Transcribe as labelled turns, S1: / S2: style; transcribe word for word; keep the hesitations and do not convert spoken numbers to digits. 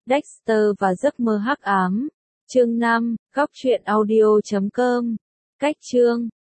S1: Dexter và giấc mơ hắc ám. Chương năm, góc truyện audio chấm com. Cách chương